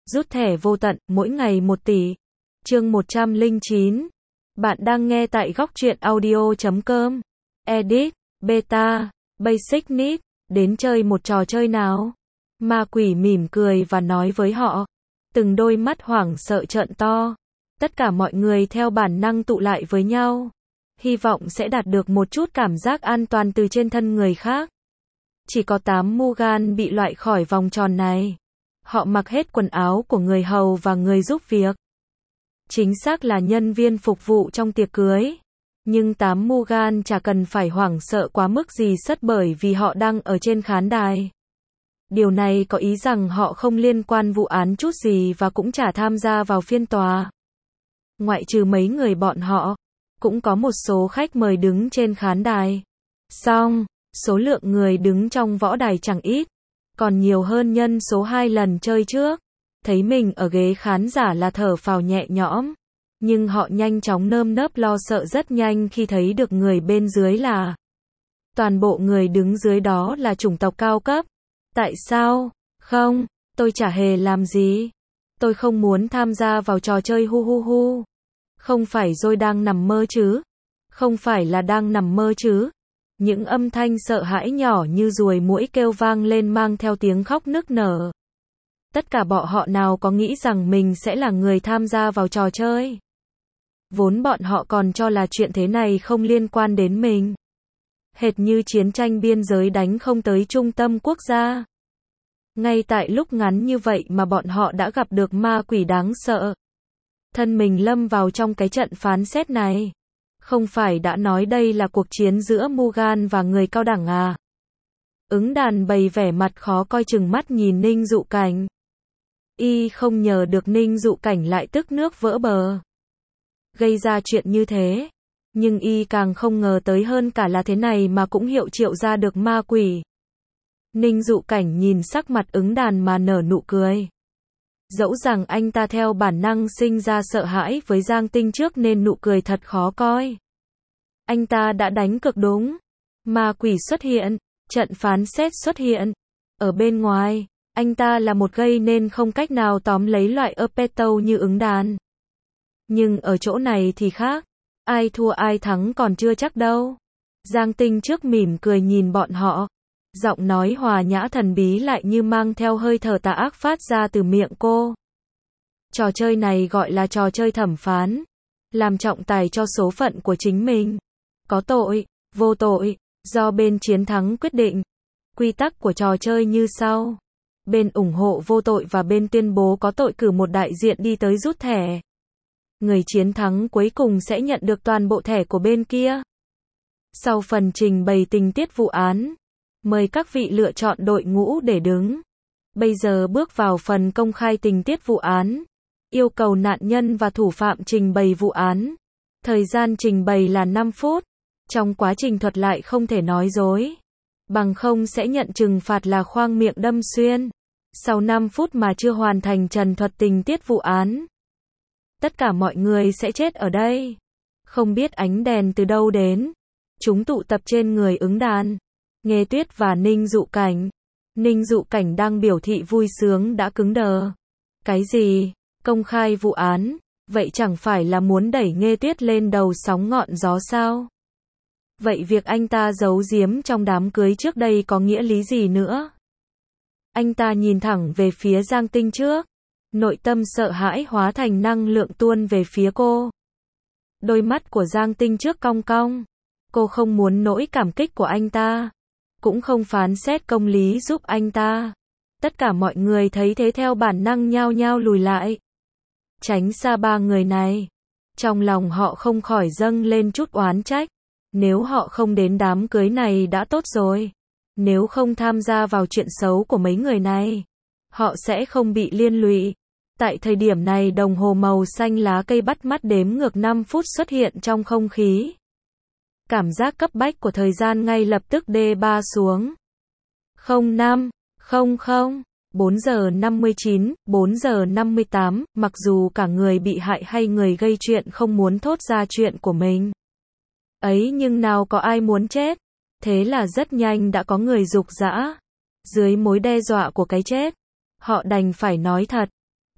Rút thẻ vô tận, mỗi ngày 1 tỷ. Chương 109. Bạn đang nghe tại góc truyện audio.com. Edit, Beta, Basic Need, đến chơi một trò chơi nào? Ma quỷ mỉm cười và nói với họ. Từng đôi mắt hoảng sợ trợn to. Tất cả mọi người theo bản năng tụ lại với nhau. Hy vọng sẽ đạt được một chút cảm giác an toàn từ trên thân người khác. Chỉ có 8 Mugan bị loại khỏi vòng tròn này. Họ mặc hết quần áo của người hầu và người giúp việc. Chính xác là nhân viên phục vụ trong tiệc cưới. Nhưng 8 Mugan chả cần phải hoảng sợ quá mức gì sất bởi vì họ đang ở trên khán đài. Điều này có ý rằng họ không liên quan vụ án chút gì và cũng chả tham gia vào phiên tòa. Ngoại trừ mấy người bọn họ, cũng có một số khách mời đứng trên khán đài. Song, số lượng người đứng trong võ đài chẳng ít, còn nhiều hơn nhân số 2 lần chơi trước. Thấy mình ở ghế khán giả là thở phào nhẹ nhõm, nhưng họ nhanh chóng nơm nớp lo sợ rất nhanh khi thấy được người bên dưới là toàn bộ người đứng dưới đó là chủng tộc cao cấp. Tại sao? Không, tôi chả hề làm gì. Tôi không muốn tham gia vào trò chơi hu hu hu. Không phải rồi đang nằm mơ chứ? Không phải là đang nằm mơ chứ? Những âm thanh sợ hãi nhỏ như ruồi muỗi kêu vang lên mang theo tiếng khóc nức nở. Tất cả bọn họ nào có nghĩ rằng mình sẽ là người tham gia vào trò chơi. Vốn bọn họ còn cho là chuyện thế này không liên quan đến mình. Hệt như chiến tranh biên giới đánh không tới trung tâm quốc gia. Ngay tại lúc ngắn như vậy mà bọn họ đã gặp được ma quỷ đáng sợ. Thân mình lâm vào trong cái trận phán xét này. Không phải đã nói đây là cuộc chiến giữa Mugan và người cao đẳng à? Ứng đàn bày vẻ mặt khó coi chừng mắt nhìn Ninh Dụ Cảnh. Y không nhờ được Ninh Dụ Cảnh lại tức nước vỡ bờ. Gây ra chuyện như thế. Nhưng y càng không ngờ tới hơn cả là thế này mà cũng hiệu triệu ra được ma quỷ. Ninh Dụ Cảnh nhìn sắc mặt ứng đàn mà nở nụ cười. Dẫu rằng anh ta theo bản năng sinh ra sợ hãi với Giang Tinh trước nên nụ cười thật khó coi. Anh ta đã đánh cực đúng. Ma quỷ xuất hiện, trận phán xét xuất hiện. Ở bên ngoài, anh ta là một gây nên không cách nào tóm lấy loại Apeto như ứng đàn. Nhưng ở chỗ này thì khác. Ai thua ai thắng còn chưa chắc đâu. Giang Tinh trước mỉm cười nhìn bọn họ. Giọng nói hòa nhã thần bí lại như mang theo hơi thở tà ác phát ra từ miệng cô. Trò chơi này gọi là trò chơi thẩm phán. Làm trọng tài cho số phận của chính mình. Có tội, vô tội, do bên chiến thắng quyết định. Quy tắc của trò chơi như sau. Bên ủng hộ vô tội và bên tuyên bố có tội cử một đại diện đi tới rút thẻ. Người chiến thắng cuối cùng sẽ nhận được toàn bộ thẻ của bên kia. Sau phần trình bày tình tiết vụ án, mời các vị lựa chọn đội ngũ để đứng. Bây giờ bước vào phần công khai tình tiết vụ án. Yêu cầu nạn nhân và thủ phạm trình bày vụ án. Thời gian trình bày là 5 phút. Trong quá trình thuật lại không thể nói dối. Bằng không sẽ nhận trừng phạt là khoang miệng đâm xuyên. Sau 5 phút mà chưa hoàn thành trần thuật tình tiết vụ án, tất cả mọi người sẽ chết ở đây. Không biết ánh đèn từ đâu đến. Chúng tụ tập trên người ứng đàn. Nghê Tuyết và Ninh Dụ Cảnh. Ninh Dụ Cảnh đang biểu thị vui sướng đã cứng đờ. Cái gì? Công khai vụ án? Vậy chẳng phải là muốn đẩy Nghê Tuyết lên đầu sóng ngọn gió sao? Vậy việc anh ta giấu giếm trong đám cưới trước đây có nghĩa lý gì nữa? Anh ta nhìn thẳng về phía Giang Tinh trước. Nội tâm sợ hãi hóa thành năng lượng tuôn về phía cô. Đôi mắt của Giang Tinh trước cong cong. Cô không muốn nỗi cảm kích của anh ta. Cũng không phán xét công lý giúp anh ta. Tất cả mọi người thấy thế theo bản năng nhao nhao lùi lại. Tránh xa ba người này. Trong lòng họ không khỏi dâng lên chút oán trách. Nếu họ không đến đám cưới này đã tốt rồi. Nếu không tham gia vào chuyện xấu của mấy người này, họ sẽ không bị liên lụy. Tại thời điểm này đồng hồ màu xanh lá cây bắt mắt đếm ngược 5 phút xuất hiện trong không khí. Cảm giác cấp bách của thời gian ngay lập tức D3 xuống. 05, 00, 4 giờ 59, 4 giờ 58, mặc dù cả người bị hại hay người gây chuyện không muốn thốt ra chuyện của mình. Ấy nhưng nào có ai muốn chết. Thế là rất nhanh đã có người giục giã. Dưới mối đe dọa của cái chết, họ đành phải nói thật.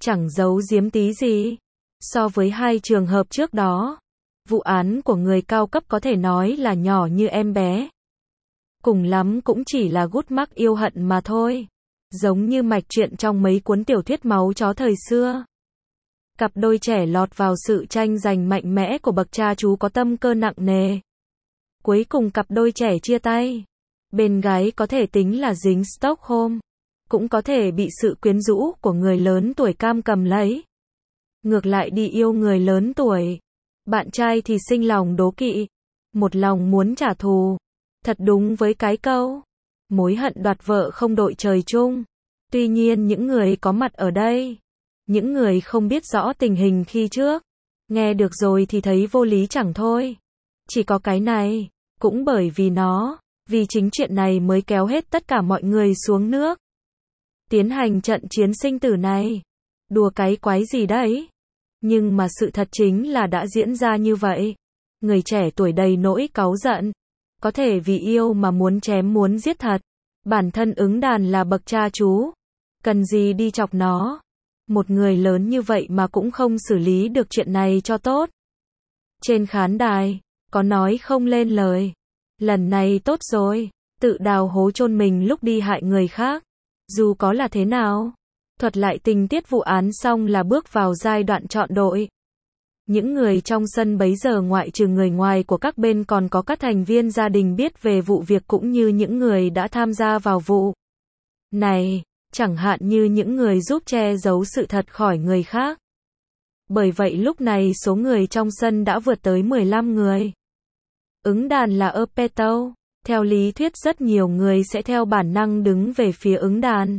chẳng giấu giếm tí gì. So với hai trường hợp trước đó, vụ án của người cao cấp có thể nói là nhỏ như em bé. Cùng lắm cũng chỉ là gút mắc yêu hận mà thôi. Giống như mạch truyện trong mấy cuốn tiểu thuyết máu chó thời xưa. Cặp đôi trẻ lọt vào sự tranh giành mạnh mẽ của bậc cha chú có tâm cơ nặng nề. Cuối cùng cặp đôi trẻ chia tay. Bên gái có thể tính là dính Stockholm, cũng có thể bị sự quyến rũ của người lớn tuổi cam cầm lấy. Ngược lại đi yêu người lớn tuổi, bạn trai thì sinh lòng đố kỵ, một lòng muốn trả thù. Thật đúng với cái câu, mối hận đoạt vợ không đội trời chung. Tuy nhiên những người có mặt ở đây, những người không biết rõ tình hình khi trước, nghe được rồi thì thấy vô lý chẳng thôi. Chỉ có cái này, cũng bởi vì nó, vì chính chuyện này mới kéo hết tất cả mọi người xuống nước. Tiến hành trận chiến sinh tử này. Đùa cái quái gì đấy? Nhưng mà sự thật chính là đã diễn ra như vậy. Người trẻ tuổi đầy nỗi cáu giận. Có thể vì yêu mà muốn chém muốn giết thật. Bản thân ứng đàn là bậc cha chú. Cần gì đi chọc nó. Một người lớn như vậy mà cũng không xử lý được chuyện này cho tốt. Trên khán đài, có nói không lên lời. Lần này tốt rồi, tự đào hố chôn mình lúc đi hại người khác. Dù có là thế nào, thuật lại tình tiết vụ án xong là bước vào giai đoạn chọn đội. Những người trong sân bấy giờ ngoại trừ người ngoài của các bên còn có các thành viên gia đình biết về vụ việc cũng như những người đã tham gia vào vụ này, chẳng hạn như những người giúp che giấu sự thật khỏi người khác. Bởi vậy lúc này số người trong sân đã vượt tới 15 người. Ứng đàn là Erpeto. Theo lý thuyết rất nhiều người sẽ theo bản năng đứng về phía ứng đàn.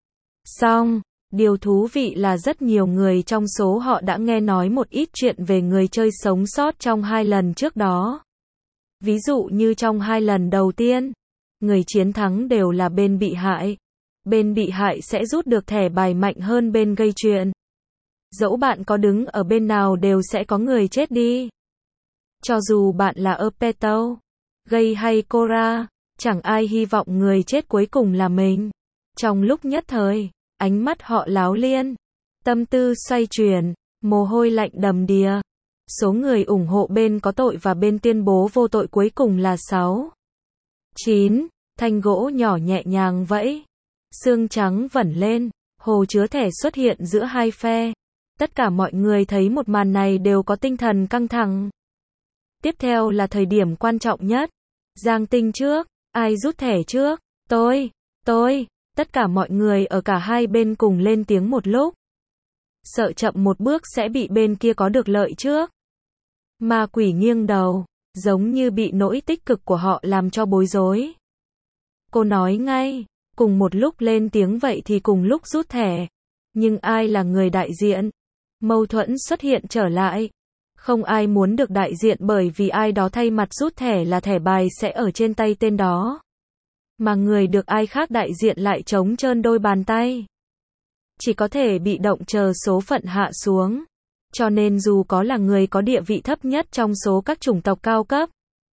Song, điều thú vị là rất nhiều người trong số họ đã nghe nói một ít chuyện về người chơi sống sót trong 2 lần trước đó. Ví dụ như trong 2 lần đầu tiên, người chiến thắng đều là bên bị hại. Bên bị hại sẽ rút được thẻ bài mạnh hơn bên gây chuyện. Dẫu bạn có đứng ở bên nào đều sẽ có người chết đi. Cho dù bạn là Erpeto, Gây hay Cora, chẳng ai hy vọng người chết cuối cùng là mình. Trong lúc nhất thời, ánh mắt họ láo liên, tâm tư xoay chuyển, mồ hôi lạnh đầm đìa. Số người ủng hộ bên có tội và bên tuyên bố vô tội cuối cùng là 6. 9. Thanh gỗ nhỏ nhẹ nhàng vẫy. Xương trắng vẩn lên, hồ chứa thẻ xuất hiện giữa hai phe. Tất cả mọi người thấy một màn này đều có tinh thần căng thẳng. Tiếp theo là thời điểm quan trọng nhất. Giang Tinh trước, ai rút thẻ trước? Tôi. Tất cả mọi người ở cả hai bên cùng lên tiếng một lúc. Sợ chậm một bước sẽ bị bên kia có được lợi trước. Ma quỷ nghiêng đầu, giống như bị nỗi tích cực của họ làm cho bối rối. Cô nói ngay, cùng một lúc lên tiếng vậy thì cùng lúc rút thẻ. Nhưng ai là người đại diện? Mâu thuẫn xuất hiện trở lại. Không ai muốn được đại diện bởi vì ai đó thay mặt rút thẻ là thẻ bài sẽ ở trên tay tên đó. Mà người được ai khác đại diện lại trống trơn đôi bàn tay. Chỉ có thể bị động chờ số phận hạ xuống. Cho nên dù có là người có địa vị thấp nhất trong số các chủng tộc cao cấp,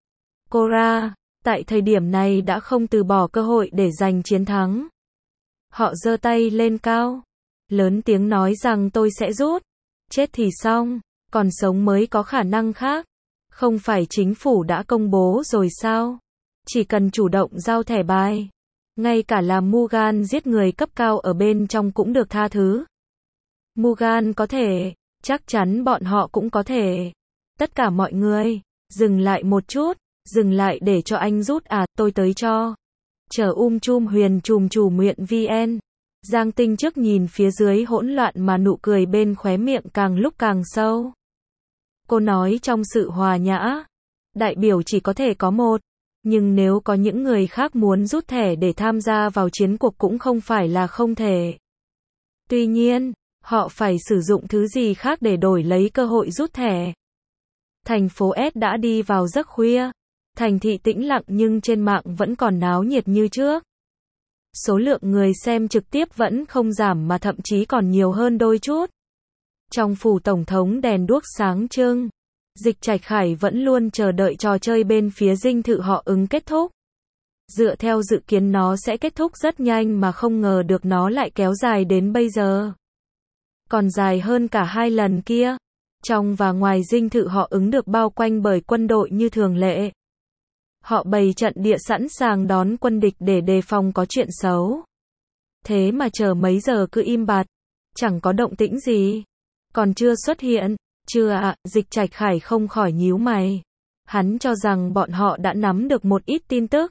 Cora, tại thời điểm này đã không từ bỏ cơ hội để giành chiến thắng. Họ giơ tay lên cao, lớn tiếng nói rằng tôi sẽ rút. Chết thì xong, còn sống mới có khả năng khác. Không phải chính phủ đã công bố rồi sao? Chỉ cần chủ động giao thẻ bài. Ngay cả là Mugan giết người cấp cao ở bên trong cũng được tha thứ. Mugan có thể, chắc chắn bọn họ cũng có thể. Tất cả mọi người, dừng lại một chút, dừng lại để cho anh rút à, tôi tới cho. Chờ chum huyền chùm chủ nguyện VN. Giang Tinh trước nhìn phía dưới hỗn loạn mà nụ cười bên khóe miệng càng lúc càng sâu. Cô nói trong sự hòa nhã, đại biểu chỉ có thể có một, nhưng nếu có những người khác muốn rút thẻ để tham gia vào chiến cuộc cũng không phải là không thể. Tuy nhiên, họ phải sử dụng thứ gì khác để đổi lấy cơ hội rút thẻ. Thành phố S đã đi vào giấc khuya, thành thị tĩnh lặng nhưng trên mạng vẫn còn náo nhiệt như trước. Số lượng người xem trực tiếp vẫn không giảm mà thậm chí còn nhiều hơn đôi chút. Trong phủ tổng thống đèn đuốc sáng trưng, Dịch Trạch Khải vẫn luôn chờ đợi trò chơi bên phía dinh thự họ ứng kết thúc. Dựa theo dự kiến nó sẽ kết thúc rất nhanh mà không ngờ được nó lại kéo dài đến bây giờ. còn dài hơn cả 2 lần kia. Trong và ngoài dinh thự họ ứng được bao quanh bởi quân đội như thường lệ. Họ bày trận địa sẵn sàng đón quân địch để đề phòng có chuyện xấu. Thế mà chờ mấy giờ cứ im bặt, chẳng có động tĩnh gì. Còn chưa xuất hiện, chưa ạ, Dịch Trạch Khải không khỏi nhíu mày. Hắn cho rằng bọn họ đã nắm được một ít tin tức.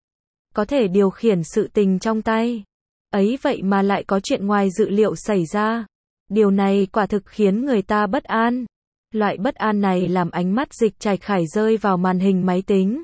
Có thể điều khiển sự tình trong tay. Ấy vậy mà lại có chuyện ngoài dự liệu xảy ra. Điều này quả thực khiến người ta bất an. Loại bất an này làm ánh mắt Dịch Trạch Khải rơi vào màn hình máy tính.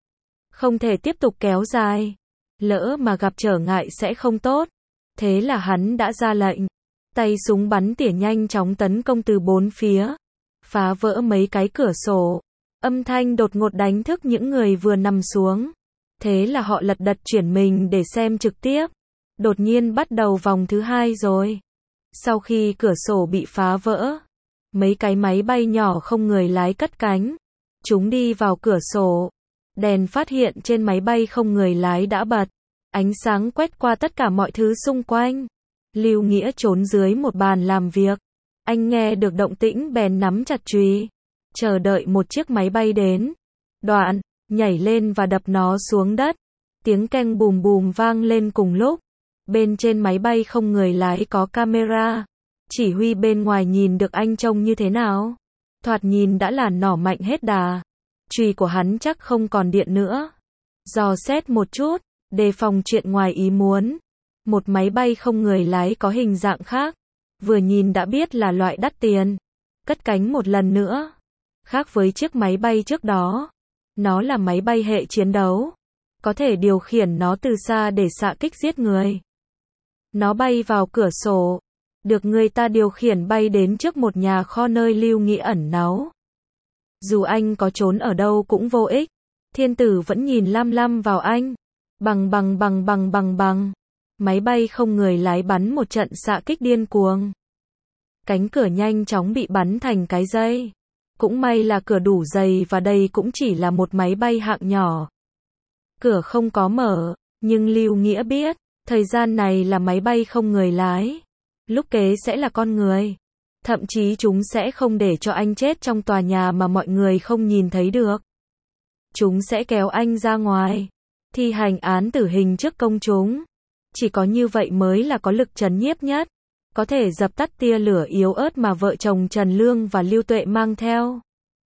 Không thể tiếp tục kéo dài. Lỡ mà gặp trở ngại sẽ không tốt. Thế là hắn đã ra lệnh. Tay súng bắn tỉa nhanh chóng tấn công từ bốn phía. Phá vỡ mấy cái cửa sổ. Âm thanh đột ngột đánh thức những người vừa nằm xuống. Thế là họ lật đật chuyển mình để xem trực tiếp. Đột nhiên bắt đầu vòng thứ 2 rồi. Sau khi cửa sổ bị phá vỡ, mấy cái máy bay nhỏ không người lái cất cánh. Chúng đi vào cửa sổ. Đèn phát hiện trên máy bay không người lái đã bật. Ánh sáng quét qua tất cả mọi thứ xung quanh. Lưu Nghĩa trốn dưới một bàn làm việc. Anh nghe được động tĩnh bèn nắm chặt chùy, chờ đợi một chiếc máy bay đến. Đoạn, nhảy lên và đập nó xuống đất. Tiếng keng bùm bùm vang lên cùng lúc. Bên trên máy bay không người lái có camera. Chỉ huy bên ngoài nhìn được anh trông như thế nào. Thoạt nhìn đã là nỏ mạnh hết đà. Chùy của hắn chắc không còn điện nữa. Dò xét một chút, đề phòng chuyện ngoài ý muốn. Một máy bay không người lái có hình dạng khác. Vừa nhìn đã biết là loại đắt tiền. Cất cánh một lần nữa. Khác với chiếc máy bay trước đó. Nó là máy bay hệ chiến đấu. Có thể điều khiển nó từ xa để xạ kích giết người. Nó bay vào cửa sổ. Được người ta điều khiển bay đến trước một nhà kho nơi Lưu Nghĩa ẩn náu. Dù anh có trốn ở đâu cũng vô ích. Thiên tử vẫn nhìn lam lam vào anh. Bằng. Máy bay không người lái bắn một trận xạ kích điên cuồng. Cánh cửa nhanh chóng bị bắn thành cái dây. Cũng may là cửa đủ dày và đây cũng chỉ là một máy bay hạng nhỏ. Cửa không có mở, nhưng Lưu Nghĩa biết, thời gian này là máy bay không người lái. Lúc kế sẽ là con người. Thậm chí chúng sẽ không để cho anh chết trong tòa nhà mà mọi người không nhìn thấy được. Chúng sẽ kéo anh ra ngoài, thi hành án tử hình trước công chúng. Chỉ có như vậy mới là có lực trấn nhiếp nhất. Có thể dập tắt tia lửa yếu ớt mà vợ chồng Trần Lương và Lưu Tuệ mang theo.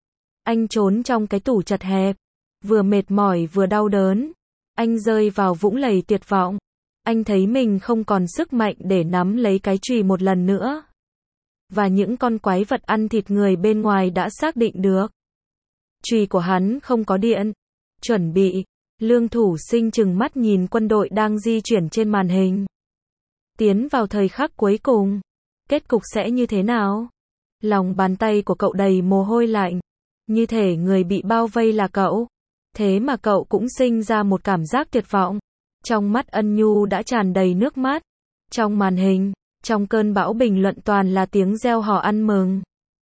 Anh trốn trong cái tủ chật hẹp. Vừa mệt mỏi vừa đau đớn. Anh rơi vào vũng lầy tuyệt vọng. Anh thấy mình không còn sức mạnh để nắm lấy cái chùy một lần nữa. Và những con quái vật ăn thịt người bên ngoài đã xác định được. Chùy của hắn không có điện. Chuẩn bị. Lương Thủ Sinh trừng mắt nhìn quân đội đang di chuyển trên màn hình. Tiến vào thời khắc cuối cùng. Kết cục sẽ như thế nào? Lòng bàn tay của cậu đầy mồ hôi lạnh. Như thể người bị bao vây là cậu. Thế mà cậu cũng sinh ra một cảm giác tuyệt vọng. Trong mắt Ân Nhu đã tràn đầy nước mắt. Trong màn hình, trong cơn bão bình luận toàn là tiếng reo hò ăn mừng.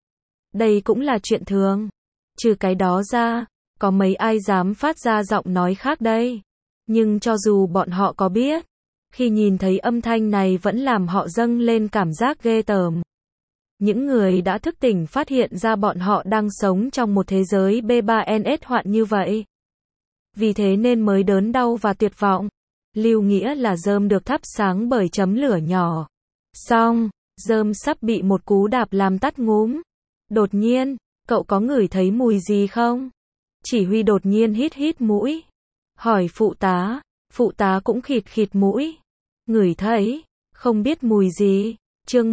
Đây cũng là chuyện thường. Trừ cái đó ra, có mấy ai dám phát ra giọng nói khác đây. Nhưng cho dù bọn họ có biết, khi nhìn thấy âm thanh này vẫn làm họ dâng lên cảm giác ghê tởm. Những người đã thức tỉnh phát hiện ra bọn họ đang sống trong một thế giới B3NS hoạn như vậy. Vì thế nên mới đớn đau và tuyệt vọng. Lưu Nghĩa là rơm được thắp sáng bởi chấm lửa nhỏ. Xong, rơm sắp bị một cú đạp làm tắt ngúm. Đột nhiên, cậu có ngửi thấy mùi gì không? Chỉ huy đột nhiên hít mũi. Hỏi phụ tá cũng khịt mũi. Ngửi thấy, không biết mùi gì. Chương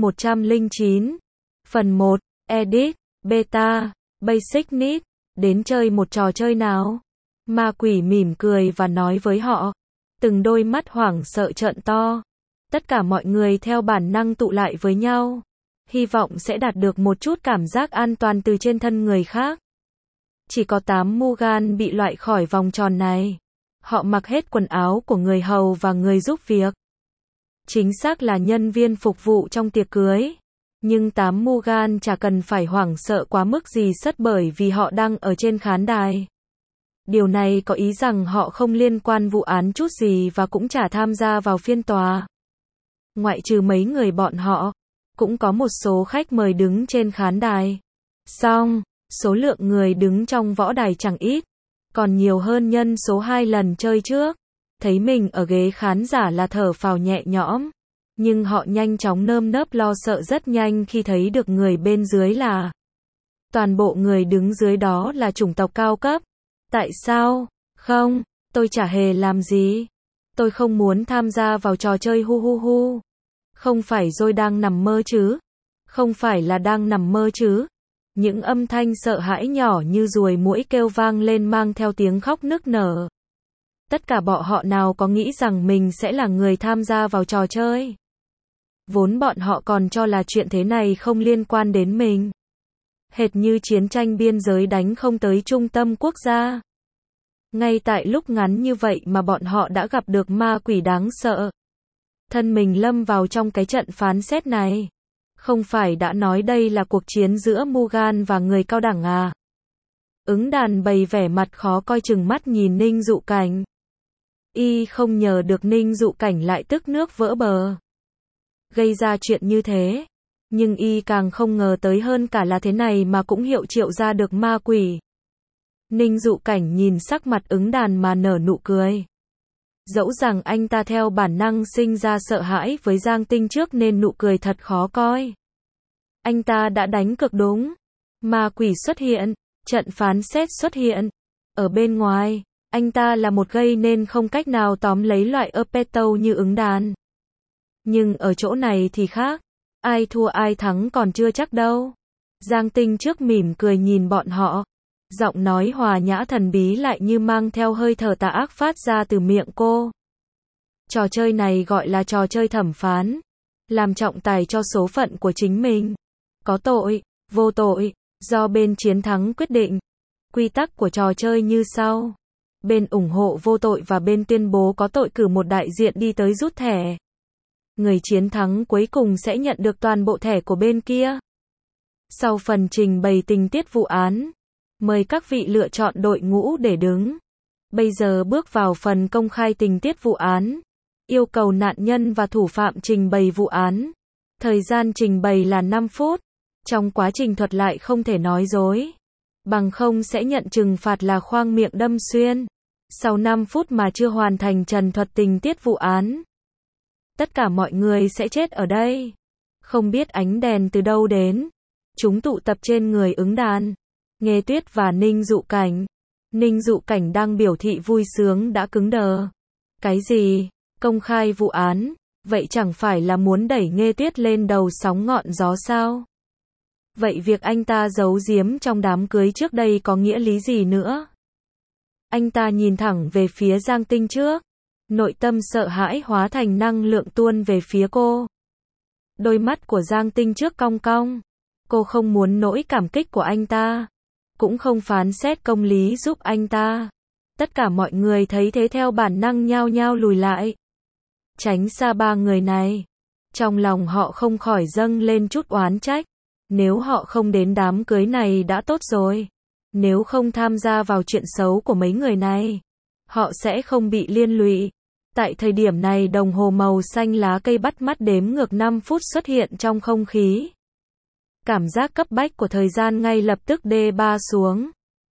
109. Phần 1, Edit, Beta, Basic Need, đến chơi một trò chơi nào? Ma quỷ mỉm cười và nói với họ. Từng đôi mắt hoảng sợ trợn to. Tất cả mọi người theo bản năng tụ lại với nhau. Hy vọng sẽ đạt được một chút cảm giác an toàn từ trên thân người khác. Chỉ có 8 Mugan bị loại khỏi vòng tròn này. Họ mặc hết quần áo của người hầu và người giúp việc. Chính xác là nhân viên phục vụ trong tiệc cưới. Nhưng 8 Mugan chả cần phải hoảng sợ quá mức gì sất bởi vì họ đang ở trên khán đài. Điều này có ý rằng họ không liên quan vụ án chút gì và cũng chả tham gia vào phiên tòa. Ngoại trừ mấy người bọn họ, cũng có một số khách mời đứng trên khán đài. Song, số lượng người đứng trong võ đài chẳng ít, còn nhiều hơn nhân số 2 lần chơi trước. Thấy mình ở ghế khán giả là thở phào nhẹ nhõm, nhưng họ nhanh chóng nơm nớp lo sợ rất nhanh khi thấy được người bên dưới là toàn bộ người đứng dưới đó là chủng tộc cao cấp. Tại sao? Không, tôi chả hề làm gì. Tôi không muốn tham gia vào trò chơi hu hu hu. Không phải rồi đang nằm mơ chứ? Không phải là đang nằm mơ chứ? Những âm thanh sợ hãi nhỏ như ruồi muỗi kêu vang lên mang theo tiếng khóc nức nở. Tất cả bọn họ nào có nghĩ rằng mình sẽ là người tham gia vào trò chơi. Vốn bọn họ còn cho là chuyện thế này không liên quan đến mình. Hệt như chiến tranh biên giới đánh không tới trung tâm quốc gia. Ngay tại lúc ngắn như vậy mà bọn họ đã gặp được ma quỷ đáng sợ. Thân mình lâm vào trong cái trận phán xét này. Không phải đã nói đây là cuộc chiến giữa Mugan và người cao đẳng à? Ứng đàn bày vẻ mặt khó coi chừng mắt nhìn Ninh Dụ Cảnh. Y không nhờ được Ninh Dụ Cảnh lại tức nước vỡ bờ. Gây ra chuyện như thế. Nhưng Y càng không ngờ tới hơn cả là thế này mà cũng hiệu triệu ra được ma quỷ. Ninh Dụ Cảnh nhìn sắc mặt ứng đàn mà nở nụ cười. Dẫu rằng anh ta theo bản năng sinh ra sợ hãi với Giang Tinh trước nên nụ cười thật khó coi. Anh ta đã đánh cực đúng. Ma quỷ xuất hiện, trận phán xét xuất hiện. Ở bên ngoài, anh ta là một gây nên không cách nào tóm lấy loại Apeto như ứng đàn. Nhưng ở chỗ này thì khác. Ai thua ai thắng còn chưa chắc đâu. Giang Tinh trước mỉm cười nhìn bọn họ. Giọng nói hòa nhã thần bí lại như mang theo hơi thở tà ác phát ra từ miệng cô. Trò chơi này gọi là trò chơi thẩm phán. Làm trọng tài cho số phận của chính mình. Có tội, vô tội, do bên chiến thắng quyết định. Quy tắc của trò chơi như sau. Bên ủng hộ vô tội và bên tuyên bố có tội cử một đại diện đi tới rút thẻ. Người chiến thắng cuối cùng sẽ nhận được toàn bộ thẻ của bên kia. Sau phần trình bày tình tiết vụ án, mời các vị lựa chọn đội ngũ để đứng. Bây giờ bước vào phần công khai tình tiết vụ án. Yêu cầu nạn nhân và thủ phạm trình bày vụ án. Thời gian trình bày là 5 phút. Trong quá trình thuật lại không thể nói dối. Bằng không sẽ nhận trừng phạt là khoang miệng đâm xuyên. Sau 5 phút mà chưa hoàn thành trần thuật tình tiết vụ án, tất cả mọi người sẽ chết ở đây. Không biết ánh đèn từ đâu đến. Chúng tụ tập trên người ứng đàn. Nghê Tuyết và Ninh Dụ Cảnh. Ninh Dụ Cảnh đang biểu thị vui sướng đã cứng đờ. Cái gì? Công khai vụ án? Vậy chẳng phải là muốn đẩy Nghê Tuyết lên đầu sóng ngọn gió sao? Vậy việc anh ta giấu giếm trong đám cưới trước đây có nghĩa lý gì nữa? Anh ta nhìn thẳng về phía Giang Tinh trước. Nội tâm sợ hãi hóa thành năng lượng tuôn về phía cô. Đôi mắt của Giang Tinh trước cong cong. Cô không muốn nỗi cảm kích của anh ta. Cũng không phán xét công lý giúp anh ta. Tất cả mọi người thấy thế theo bản năng nhao nhao lùi lại. Tránh xa ba người này. Trong lòng họ không khỏi dâng lên chút oán trách. Nếu họ không đến đám cưới này đã tốt rồi. Nếu không tham gia vào chuyện xấu của mấy người này, họ sẽ không bị liên lụy. Tại thời điểm này đồng hồ màu xanh lá cây bắt mắt đếm ngược 5 phút xuất hiện trong không khí. Cảm giác cấp bách của thời gian ngay lập tức D3 xuống.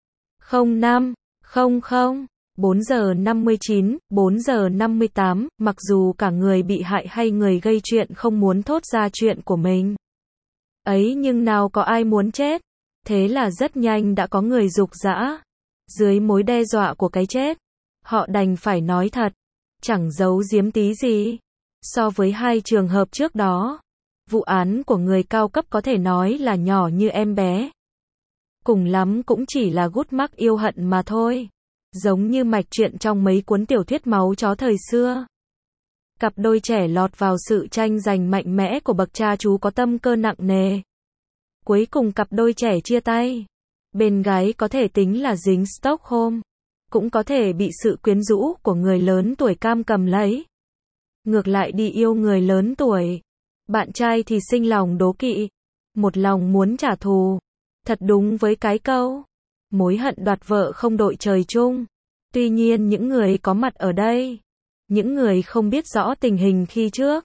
05, 00, 4 giờ 59, 4 giờ 58, mặc dù cả người bị hại hay người gây chuyện không muốn thốt ra chuyện của mình. Ấy nhưng nào có ai muốn chết. Thế là rất nhanh đã có người rục rã. Dưới mối đe dọa của cái chết, họ đành phải nói thật. Chẳng giấu giếm tí gì. So với hai trường hợp trước đó, vụ án của người cao cấp có thể nói là nhỏ như em bé. Cùng lắm cũng chỉ là gút mắc yêu hận mà thôi. Giống như mạch truyện trong mấy cuốn tiểu thuyết máu chó thời xưa. Cặp đôi trẻ lọt vào sự tranh giành mạnh mẽ của bậc cha chú có tâm cơ nặng nề. Cuối cùng cặp đôi trẻ chia tay. Bên gái có thể tính là dính Stockholm. Cũng có thể bị sự quyến rũ của người lớn tuổi cam cầm lấy. Ngược lại đi yêu người lớn tuổi. Bạn trai thì sinh lòng đố kỵ. Một lòng muốn trả thù. Thật đúng với cái câu. Mối hận đoạt vợ không đội trời chung. Tuy nhiên những người có mặt ở đây. Những người không biết rõ tình hình khi trước.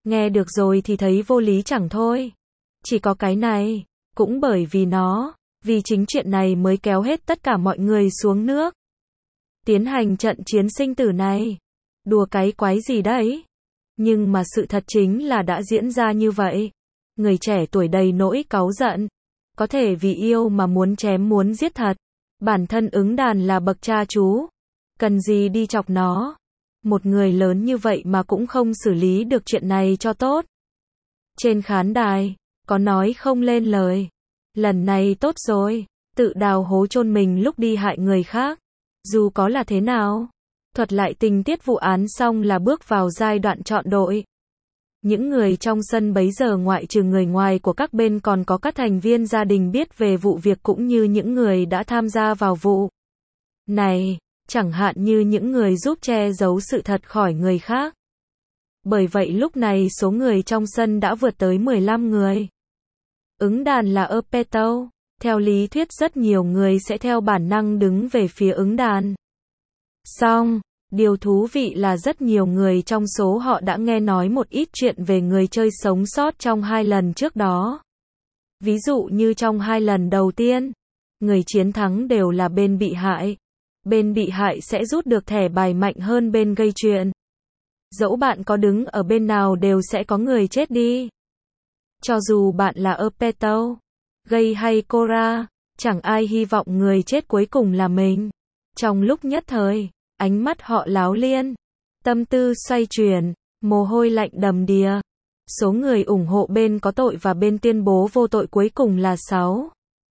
Nghe được rồi thì thấy vô lý chẳng thôi. Chỉ có cái này, cũng bởi vì nó, vì chính chuyện này mới kéo hết tất cả mọi người xuống nước. Tiến hành trận chiến sinh tử này. Đùa cái quái gì đấy? Nhưng mà sự thật chính là đã diễn ra như vậy. Người trẻ tuổi đầy nỗi cáu giận. Có thể vì yêu mà muốn chém muốn giết thật. Bản thân ứng đàn là bậc cha chú. Cần gì đi chọc nó. Một người lớn như vậy mà cũng không xử lý được chuyện này cho tốt. Trên khán đài, có nói không lên lời. Lần này tốt rồi, tự đào hố chôn mình lúc đi hại người khác. Dù có là thế nào, thuật lại tình tiết vụ án xong là bước vào giai đoạn chọn đội. Những người trong sân bấy giờ ngoại trừ người ngoài của các bên còn có các thành viên gia đình biết về vụ việc cũng như những người đã tham gia vào vụ này, chẳng hạn như những người giúp che giấu sự thật khỏi người khác. Bởi vậy lúc này số người trong sân đã vượt tới 15 người. Ứng đàn là Apeto. Theo lý thuyết rất nhiều người sẽ theo bản năng đứng về phía ứng đàn. Song, điều thú vị là rất nhiều người trong số họ đã nghe nói một ít chuyện về người chơi sống sót trong 2 lần trước đó. Ví dụ như trong 2 lần đầu tiên, người chiến thắng đều là bên bị hại. Bên bị hại sẽ rút được thẻ bài mạnh hơn bên gây chuyện. Dẫu bạn có đứng ở bên nào đều sẽ có người chết đi. Cho dù bạn là Apeto, Gây hay Cora, chẳng ai hy vọng người chết cuối cùng là mình. Trong lúc nhất thời, ánh mắt họ láo liên, tâm tư xoay chuyển, mồ hôi lạnh đầm đìa. Số người ủng hộ bên có tội và bên tuyên bố vô tội cuối cùng là 6.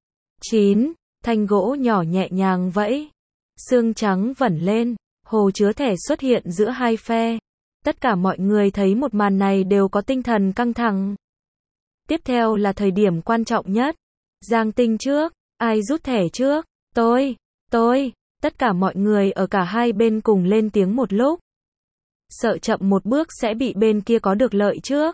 9. Thanh gỗ nhỏ nhẹ nhàng vẫy. Xương trắng vẩn lên, hồ chứa thẻ xuất hiện giữa hai phe. Tất cả mọi người thấy một màn này đều có tinh thần căng thẳng. Tiếp theo là thời điểm quan trọng nhất. Giang Tinh trước, ai rút thẻ trước? Tôi. Tất cả mọi người ở cả hai bên cùng lên tiếng một lúc. Sợ chậm một bước sẽ bị bên kia có được lợi trước.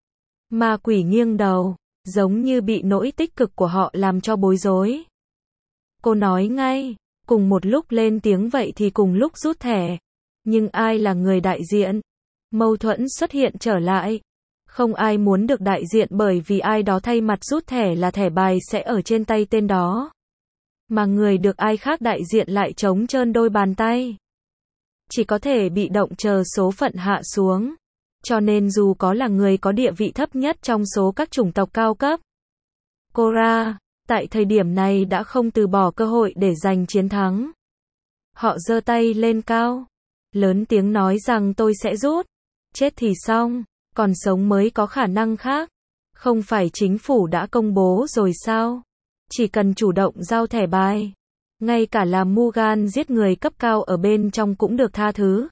Ma quỷ nghiêng đầu, giống như bị nỗi tích cực của họ làm cho bối rối. Cô nói ngay, cùng một lúc lên tiếng vậy thì cùng lúc rút thẻ. Nhưng ai là người đại diện? Mâu thuẫn xuất hiện trở lại. Không ai muốn được đại diện bởi vì ai đó thay mặt rút thẻ là thẻ bài sẽ ở trên tay tên đó. Mà người được ai khác đại diện lại trống trơn đôi bàn tay. Chỉ có thể bị động chờ số phận hạ xuống. Cho nên dù có là người có địa vị thấp nhất trong số các chủng tộc cao cấp, Cora, tại thời điểm này đã không từ bỏ cơ hội để giành chiến thắng. Họ giơ tay lên cao, lớn tiếng nói rằng tôi sẽ rút. Chết thì xong, còn sống mới có khả năng khác. Không phải chính phủ đã công bố rồi sao? Chỉ cần chủ động giao thẻ bài. Ngay cả là Mugan giết người cấp cao ở bên trong cũng được tha thứ.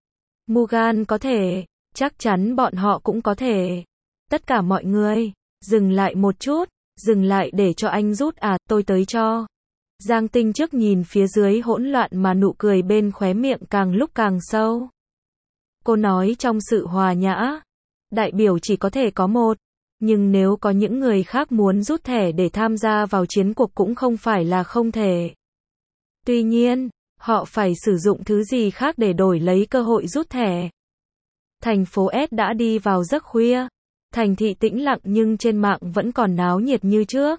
Mugan có thể, chắc chắn bọn họ cũng có thể. Tất cả mọi người, dừng lại một chút, dừng lại để cho anh rút à, tôi tới cho. Giang Tinh trước nhìn phía dưới hỗn loạn mà nụ cười bên khóe miệng càng lúc càng sâu. Cô nói trong sự hòa nhã, đại biểu chỉ có thể có một, nhưng nếu có những người khác muốn rút thẻ để tham gia vào chiến cuộc cũng không phải là không thể. Tuy nhiên, họ phải sử dụng thứ gì khác để đổi lấy cơ hội rút thẻ. Thành phố S đã đi vào giấc khuya. Thành thị tĩnh lặng nhưng trên mạng vẫn còn náo nhiệt như trước.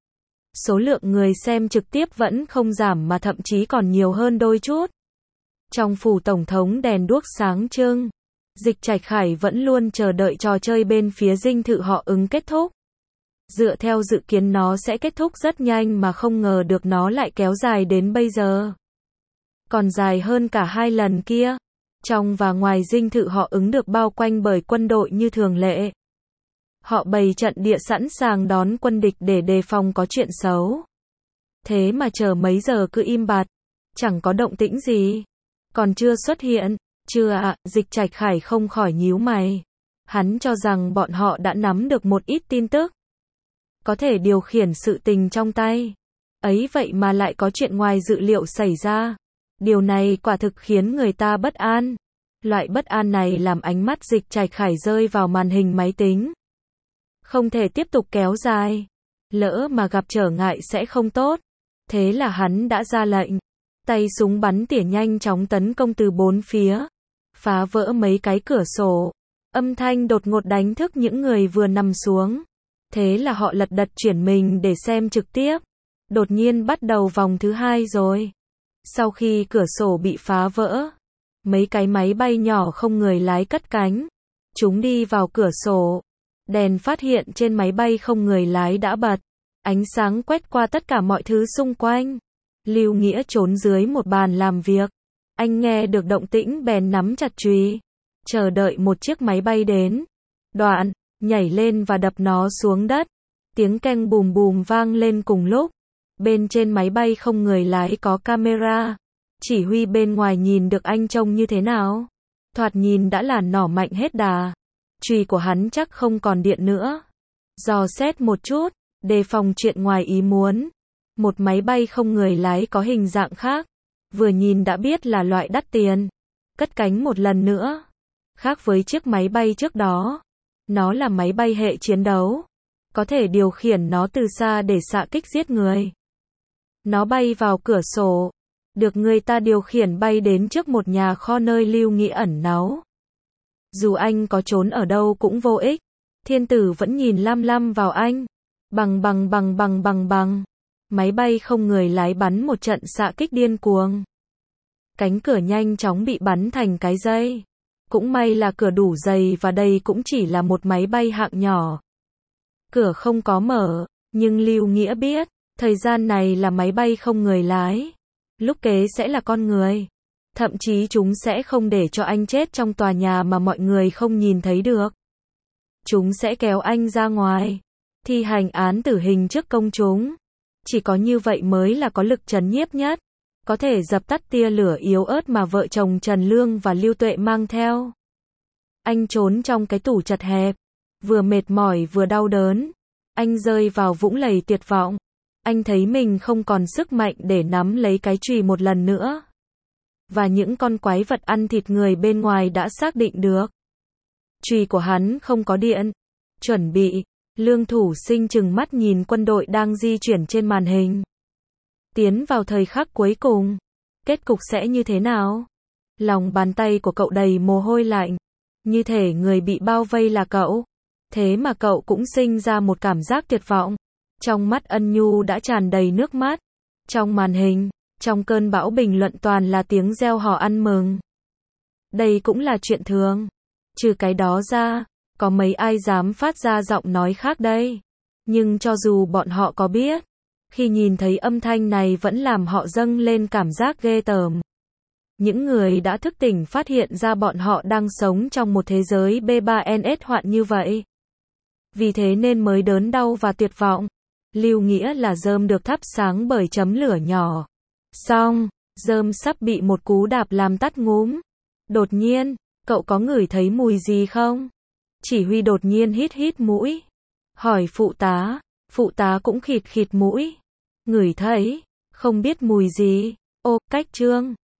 Số lượng người xem trực tiếp vẫn không giảm mà thậm chí còn nhiều hơn đôi chút. Trong phủ tổng thống đèn đuốc sáng trưng. Dịch Trạch Khải vẫn luôn chờ đợi trò chơi bên phía dinh thự họ ứng kết thúc. Dựa theo dự kiến nó sẽ kết thúc rất nhanh mà không ngờ được nó lại kéo dài đến bây giờ. Còn dài hơn cả 2 lần kia. Trong và ngoài dinh thự họ ứng được bao quanh bởi quân đội như thường lệ. Họ bày trận địa sẵn sàng đón quân địch để đề phòng có chuyện xấu. Thế mà chờ mấy giờ cứ im bặt. Chẳng có động tĩnh gì. Còn chưa xuất hiện. Chưa ạ, Dịch Trạch Khải không khỏi nhíu mày. Hắn cho rằng bọn họ đã nắm được một ít tin tức. Có thể điều khiển sự tình trong tay. Ấy vậy mà lại có chuyện ngoài dự liệu xảy ra. Điều này quả thực khiến người ta bất an. Loại bất an này làm ánh mắt Dịch Trạch Khải rơi vào màn hình máy tính. Không thể tiếp tục kéo dài. Lỡ mà gặp trở ngại sẽ không tốt. Thế là hắn đã ra lệnh. Tay súng bắn tỉa nhanh chóng tấn công từ 4 phía. Phá vỡ mấy cái cửa sổ. Âm thanh đột ngột đánh thức những người vừa nằm xuống. Thế là họ lật đật chuyển mình để xem trực tiếp. Đột nhiên bắt đầu vòng thứ 2 rồi. Sau khi cửa sổ bị phá vỡ, mấy cái máy bay nhỏ không người lái cất cánh. Chúng đi vào cửa sổ. Đèn phát hiện trên máy bay không người lái đã bật. Ánh sáng quét qua tất cả mọi thứ xung quanh. Lưu Nghĩa trốn dưới một bàn làm việc. Anh nghe được động tĩnh bèn nắm chặt chùy, chờ đợi một chiếc máy bay đến. Đoạn, nhảy lên và đập nó xuống đất. Tiếng keng bùm bùm vang lên cùng lúc. Bên trên máy bay không người lái có camera. Chỉ huy bên ngoài nhìn được anh trông như thế nào. Thoạt nhìn đã là nỏ mạnh hết đà. Chùy của hắn chắc không còn điện nữa. Dò xét một chút, đề phòng chuyện ngoài ý muốn. Một máy bay không người lái có hình dạng khác. Vừa nhìn đã biết là loại đắt tiền. Cất cánh một lần nữa. Khác với chiếc máy bay trước đó. Nó là máy bay hệ chiến đấu. Có thể điều khiển nó từ xa để xạ kích giết người. Nó bay vào cửa sổ. Được người ta điều khiển bay đến trước một nhà kho nơi Lưu Nghĩa ẩn náu. Dù anh có trốn ở đâu cũng vô ích. Thiên tử vẫn nhìn lam lam vào anh. Bằng. Máy bay không người lái bắn một trận xạ kích điên cuồng. Cánh cửa nhanh chóng bị bắn thành cái dây. Cũng may là cửa đủ dày và đây cũng chỉ là một máy bay hạng nhỏ. Cửa không có mở, nhưng Lưu Nghĩa biết, thời gian này là máy bay không người lái. Lúc kế sẽ là con người. Thậm chí chúng sẽ không để cho anh chết trong tòa nhà mà mọi người không nhìn thấy được. Chúng sẽ kéo anh ra ngoài, thi hành án tử hình trước công chúng. Chỉ có như vậy mới là có lực trấn nhiếp nhất. Có thể dập tắt tia lửa yếu ớt mà vợ chồng Trần Lương và Lưu Tuệ mang theo. Anh trốn trong cái tủ chật hẹp. Vừa mệt mỏi vừa đau đớn. Anh rơi vào vũng lầy tuyệt vọng. Anh thấy mình không còn sức mạnh để nắm lấy cái chùy một lần nữa. Và những con quái vật ăn thịt người bên ngoài đã xác định được. Chùy của hắn không có điện. Chuẩn bị. Lương Thủ Sinh trừng mắt nhìn quân đội đang di chuyển trên màn hình. Tiến vào thời khắc cuối cùng. Kết cục sẽ như thế nào? Lòng bàn tay của cậu đầy mồ hôi lạnh. Như thể người bị bao vây là cậu. Thế mà cậu cũng sinh ra một cảm giác tuyệt vọng. Trong mắt Ân Nhu đã tràn đầy nước mắt. Trong màn hình, trong cơn bão bình luận toàn là tiếng reo hò ăn mừng. Đây cũng là chuyện thường. Trừ cái đó ra, có mấy ai dám phát ra giọng nói khác đây. Nhưng cho dù bọn họ có biết, khi nhìn thấy âm thanh này vẫn làm họ dâng lên cảm giác ghê tởm. Những người đã thức tỉnh phát hiện ra bọn họ đang sống trong một thế giới B3NS hoạn như vậy. Vì thế nên mới đớn đau và tuyệt vọng. Lưu Nghĩa là rơm được thắp sáng bởi chấm lửa nhỏ. Xong, rơm sắp bị một cú đạp làm tắt ngúm. Đột nhiên, cậu có ngửi thấy mùi gì không? Chỉ huy đột nhiên hít mũi. Hỏi phụ tá cũng khịt mũi. Ngửi thấy, không biết mùi gì. Ô, cách Trương.